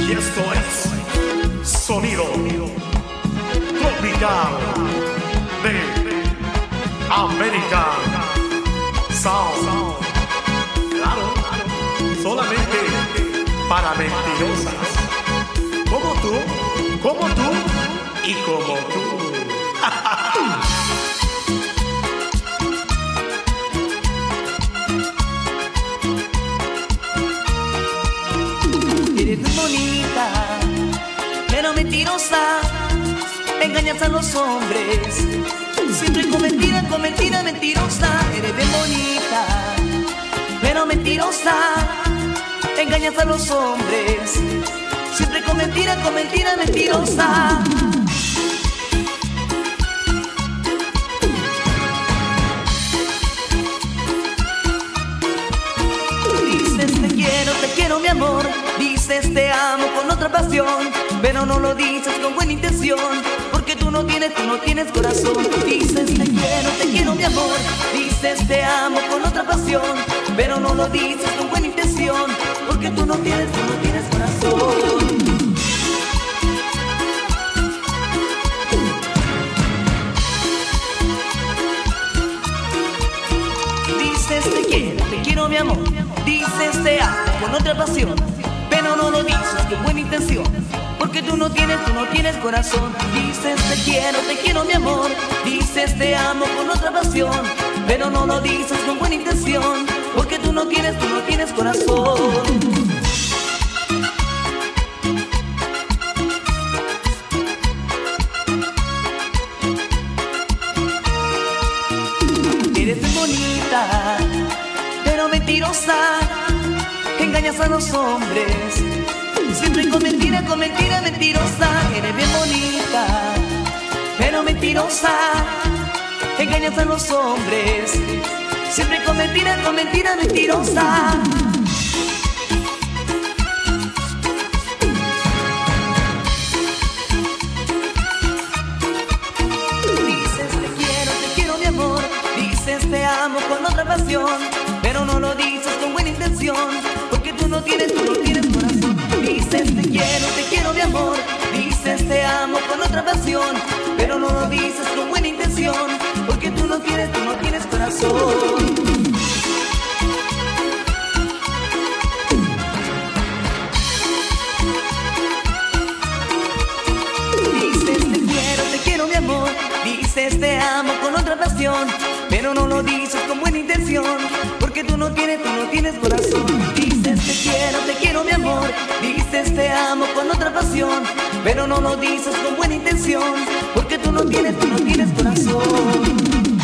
Y esto es sonido tropical de American Sound. Claro, solamente para mentirosas. Como tú y como tú. Eres muy bonita, pero mentirosa, engañas a los hombres, siempre con mentira, mentirosa. Eres bien bonita, pero mentirosa, engañas a los hombres, siempre con mentira, mentirosa. Te quiero mi amor, dices te amo con otra pasión, pero no lo dices con buena intención, porque tú no tienes corazón. Dices te quiero mi amor, dices te amo con otra pasión, pero no lo dices con buena intención, porque tú no tienes corazón. Dices te quiero mi amor, dices te amo con otra pasión, pero no lo dices con buena intención, porque tú no tienes corazón. Dices te quiero mi amor, dices te amo con otra pasión, pero no lo dices con buena intención, porque tú no tienes corazón. Eres muy bonita, pero mentirosa, engañas a los hombres, siempre con mentira, mentirosa. Eres bien bonita, pero mentirosa, engañas a los hombres, siempre con mentira, mentirosa. Dices te quiero mi amor, dices te amo con otra pasión, pero no lo dices con buena intención, porque tú no tienes corazón. Dices te quiero mi amor, dices te amo con otra pasión, pero no lo dices con buena intención, porque tú no tienes corazón. Dices te quiero mi amor, dices te amo con otra pasión, pero no lo dices con buena intención, porque tú no tienes corazón. Dices te quiero mi amor, dices te amo con otra pasión, pero no lo dices con buena intención, porque tú no tienes corazón.